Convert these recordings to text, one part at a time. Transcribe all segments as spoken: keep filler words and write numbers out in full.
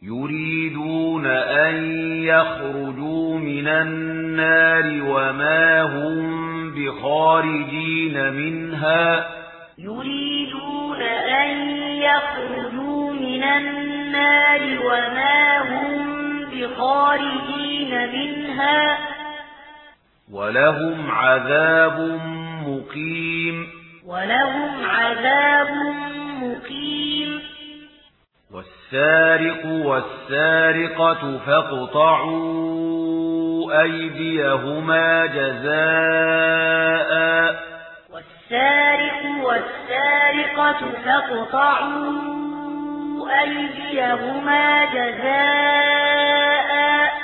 يريدون أن يخرجوا من النار وما هم بخارجين منها يريدون أن يخرجوا من النار وما هم بخارجين منها ولهم عذاب مقيم ولهم عذاب مقيم والسارق والسارقة فاقطعوا أيديهما جزاء والسارق والسارقة فاقطعوا أيديهما جزاء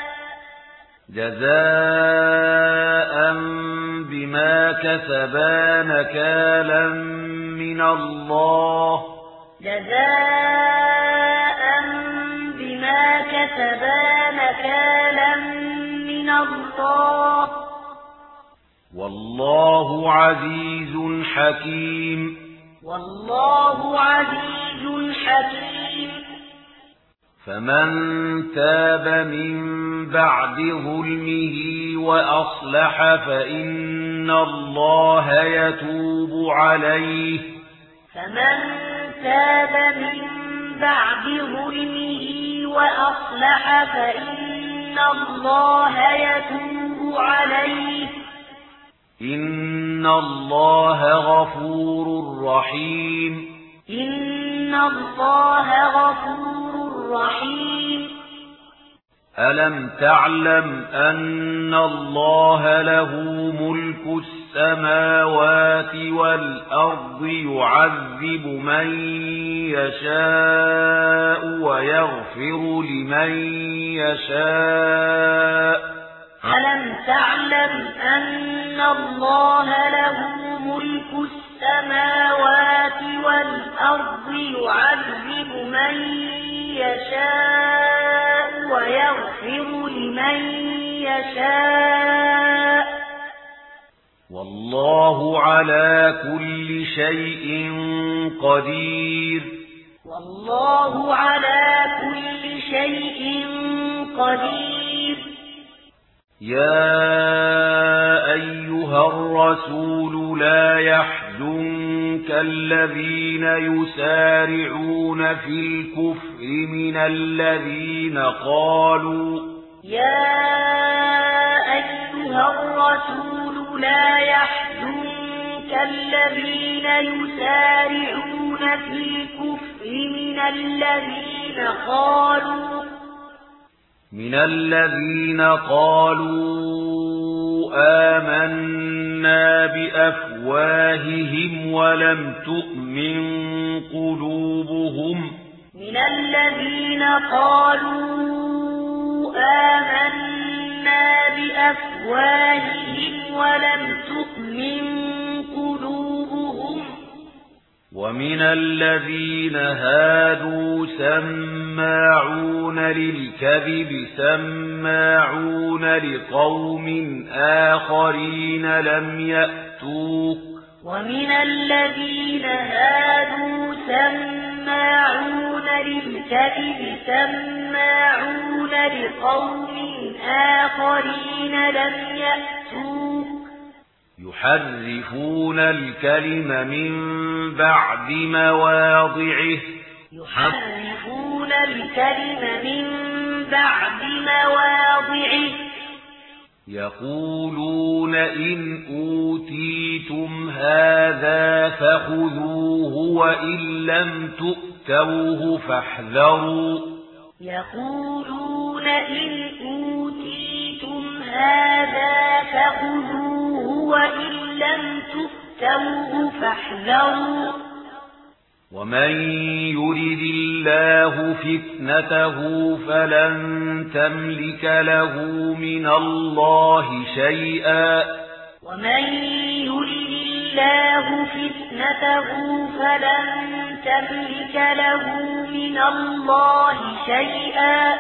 جزاء بما كسبا نكالا من الله جزاء بما كسبا نكالا من الله والله عزيز حكيم والله عزيز حكيم فمن تاب من بعد ظلمه وأصلح فإن الله يتوب عليه فمن تاب من بعد ظلمه وأصلح فإن الله يتوب عليه إن الله غفور رحيم إن الله غفور رحيم ألم تعلم أن الله له ملك السماوات والأرض يعذب من يشاء ويغفر لمن يشاء ألم تعلم أن الله له ملك السماوات والأرض يعذب من يشاء ويغفر لمن يشاء والله على كل شيء قدير والله على كل شيء قدير يا أيها الرسول لا يحزنك الذين يسارعون في الكفر من الذين قالوا يا أيها الرسول لا يحزنك الذين يسارعون في الكفر من الذين قالوا من الذين قالوا آمنا بأفواههم ولم تؤمن قلوبهم من الذين قالوا آمنا بأفواههم ولم تؤمن قلوبهم ومن الذين هادوا سماعون للكذب سماعون لقوم آخرين لم يأتوك ومن الذين هادوا سماعون للكذب سماعون لقوم آخرين لم يأتوك يحرفون الكلم من بعد مواضعه يحرفون الكلم من بعد مواضعه يقولون إن أوتيتم هذا فخذوه وإن لم تؤتوه فاحذروا يقولون إن أوتيتم هذا فخذوه وإن لم تؤتوه فاحذروا ومن يرد الله فتنته فلن تملك له من الله شيئا ومن يرد الله فتنته فلن تملك له من الله شيئا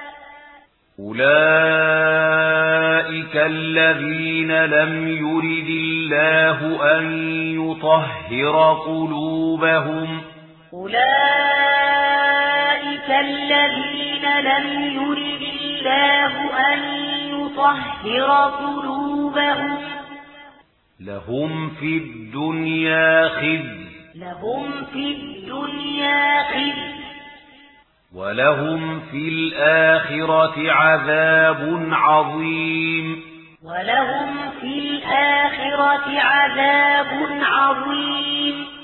أولئك الذين لم يرد الله أن يطهر قلوبهم أولئك الذين لم يرد الله أن يطهر قلوبهم لهم في الدنيا خزي لهم في الدنيا خزي ولهم في الآخرة عذاب عظيم ولهم في الآخرة عذاب عظيم